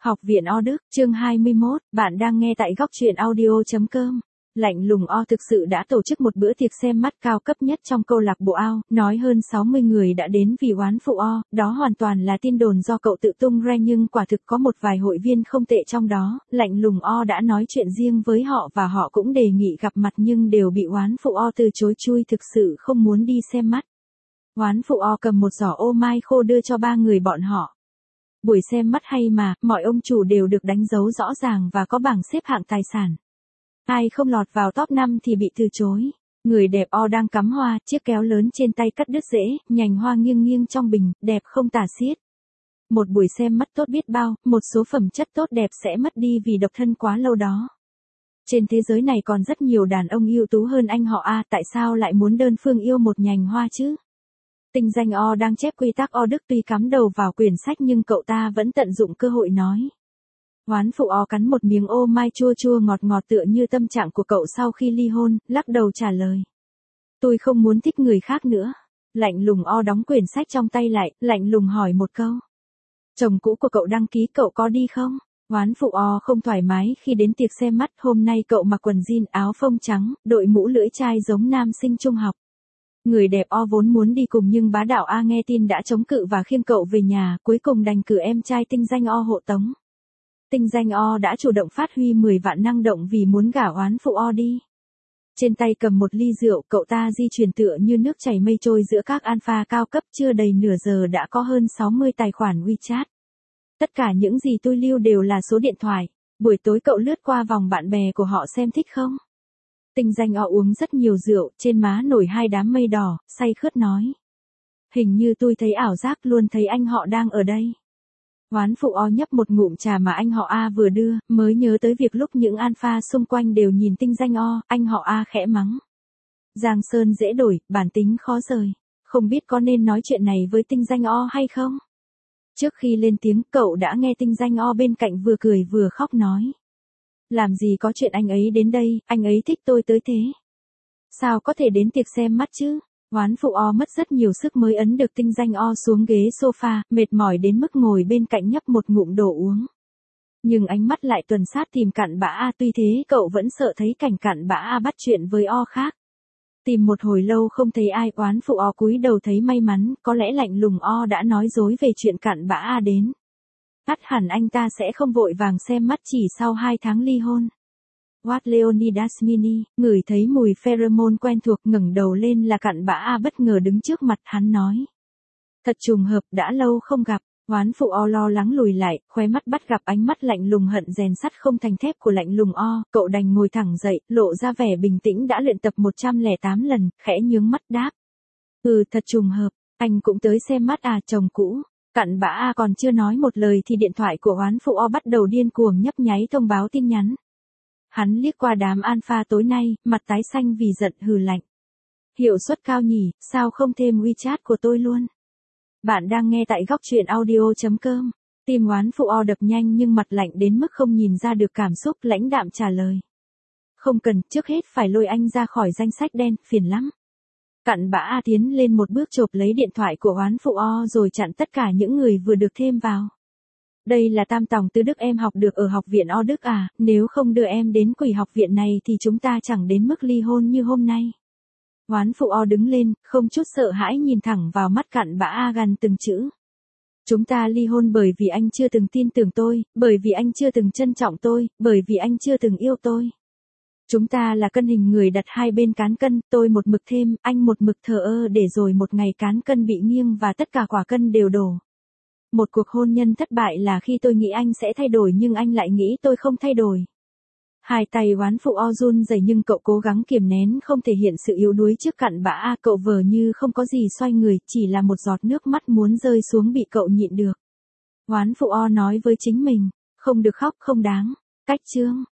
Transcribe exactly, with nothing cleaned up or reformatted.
Học viện O Đức, chương hai mươi mốt, bạn đang nghe tại góc truyện audio chấm com. Lạnh lùng O thực sự đã tổ chức một bữa tiệc xem mắt cao cấp nhất trong câu lạc bộ ao, nói hơn sáu mươi người đã đến vì oán phụ O, đó hoàn toàn là tin đồn do cậu tự tung ra nhưng quả thực có một vài hội viên không tệ trong đó, lạnh lùng O đã nói chuyện riêng với họ và họ cũng đề nghị gặp mặt nhưng đều bị oán phụ O từ chối chui thực sự không muốn đi xem mắt. Oán phụ O cầm một giỏ ô mai khô đưa cho ba người bọn họ. Buổi xem mắt hay mà, mọi ông chủ đều được đánh dấu rõ ràng và có bảng xếp hạng tài sản. Ai không lọt vào top năm thì bị từ chối. Người đẹp O đang cắm hoa, chiếc kéo lớn trên tay cắt đứt rễ, nhành hoa nghiêng nghiêng trong bình, đẹp không tả xiết. Một buổi xem mắt tốt biết bao, một số phẩm chất tốt đẹp sẽ mất đi vì độc thân quá lâu đó. Trên thế giới này còn rất nhiều đàn ông ưu tú hơn anh họ A, tại sao lại muốn đơn phương yêu một nhành hoa chứ? Tinh danh O đang chép quy tắc O Đức tuy cắm đầu vào quyển sách nhưng cậu ta vẫn tận dụng cơ hội nói. Oán phụ O cắn một miếng ô mai chua chua ngọt ngọt tựa như tâm trạng của cậu sau khi ly hôn, lắc đầu trả lời. Tôi không muốn thích người khác nữa. Lạnh lùng O đóng quyển sách trong tay lại, lạnh lùng hỏi một câu. Chồng cũ của cậu đăng ký cậu có đi không? Oán phụ O không thoải mái khi đến tiệc xem mắt, hôm nay cậu mặc quần jean áo phông trắng, đội mũ lưỡi chai giống nam sinh trung học. Người đẹp O vốn muốn đi cùng nhưng bá đạo A nghe tin đã chống cự và khiêng cậu về nhà, cuối cùng đành cử em trai tinh danh O hộ tống. Tinh danh O đã chủ động phát huy mười vạn năng động vì muốn gả oán phụ O đi. Trên tay cầm một ly rượu, cậu ta di chuyển tựa như nước chảy mây trôi giữa các alpha cao cấp, chưa đầy nửa giờ đã có hơn sáu mươi tài khoản WeChat. Tất cả những gì tôi lưu đều là số điện thoại. Buổi tối cậu lướt qua vòng bạn bè của họ xem thích không? Tinh danh O uống rất nhiều rượu, trên má nổi hai đám mây đỏ, say khướt nói. Hình như tôi thấy ảo giác luôn thấy anh họ đang ở đây. Oán phụ O nhấp một ngụm trà mà anh họ A vừa đưa, mới nhớ tới việc lúc những alpha xung quanh đều nhìn tinh danh O, anh họ A khẽ mắng. Giang sơn dễ đổi, bản tính khó rời. Không biết có nên nói chuyện này với tinh danh O hay không? Trước khi lên tiếng, cậu đã nghe tinh danh O bên cạnh vừa cười vừa khóc nói. Làm gì có chuyện anh ấy đến đây, anh ấy thích tôi tới thế. Sao có thể đến tiệc xem mắt chứ? Oán phụ O mất rất nhiều sức mới ấn được tinh danh O xuống ghế sofa, mệt mỏi đến mức ngồi bên cạnh nhấp một ngụm đồ uống. Nhưng ánh mắt lại tuần sát tìm cặn bã A, tuy thế cậu vẫn sợ thấy cảnh cặn bã A bắt chuyện với O khác. Tìm một hồi lâu không thấy ai, oán phụ O cúi đầu thấy may mắn, có lẽ lạnh lùng O đã nói dối về chuyện cặn bã A đến. Chắc hẳn anh ta sẽ không vội vàng xem mắt chỉ sau hai tháng ly hôn. What Leonidas Mini, ngửi thấy mùi pheromone quen thuộc, ngẩng đầu lên là cặn bã A bất ngờ đứng trước mặt hắn nói. Thật trùng hợp, đã lâu không gặp. Oán phụ O lo lắng lùi lại, khóe mắt bắt gặp ánh mắt lạnh lùng hận rèn sắt không thành thép của lạnh lùng O, cậu đành ngồi thẳng dậy, lộ ra vẻ bình tĩnh đã luyện tập một trăm lẻ tám lần, khẽ nhướng mắt đáp. Ừ, thật trùng hợp, anh cũng tới xem mắt à, chồng cũ. Cặn bã A còn chưa nói một lời thì điện thoại của oán phụ O bắt đầu điên cuồng nhấp nháy thông báo tin nhắn. Hắn liếc qua đám alpha tối nay, mặt tái xanh vì giận, hừ lạnh. Hiệu suất cao nhỉ, sao không thêm WeChat của tôi luôn? Bạn đang nghe tại góc truyện audio chấm com. Tim oán phụ O đập nhanh nhưng mặt lạnh đến mức không nhìn ra được cảm xúc, lãnh đạm trả lời. Không cần, trước hết phải lôi anh ra khỏi danh sách đen, phiền lắm. Cặn bã A tiến lên một bước chộp lấy điện thoại của oán phụ O rồi chặn tất cả những người vừa được thêm vào. Đây là tam tòng tư đức em học được ở học viện O Đức à, nếu không đưa em đến quỷ học viện này thì chúng ta chẳng đến mức ly hôn như hôm nay. Oán phụ O đứng lên, không chút sợ hãi nhìn thẳng vào mắt cặn bã A gằn từng chữ. Chúng ta ly hôn bởi vì anh chưa từng tin tưởng tôi, bởi vì anh chưa từng trân trọng tôi, bởi vì anh chưa từng yêu tôi. Chúng ta là cân hình người đặt hai bên cán cân, tôi một mực thêm, anh một mực thờ ơ để rồi một ngày cán cân bị nghiêng và tất cả quả cân đều đổ. Một cuộc hôn nhân thất bại là khi tôi nghĩ anh sẽ thay đổi nhưng anh lại nghĩ tôi không thay đổi. Hai tay oán phụ O run rẩy nhưng cậu cố gắng kiềm nén không thể hiện sự yếu đuối trước cặn bã A, cậu vờ như không có gì xoay người, chỉ là một giọt nước mắt muốn rơi xuống bị cậu nhịn được. Oán phụ O nói với chính mình, không được khóc không đáng. Cách chương.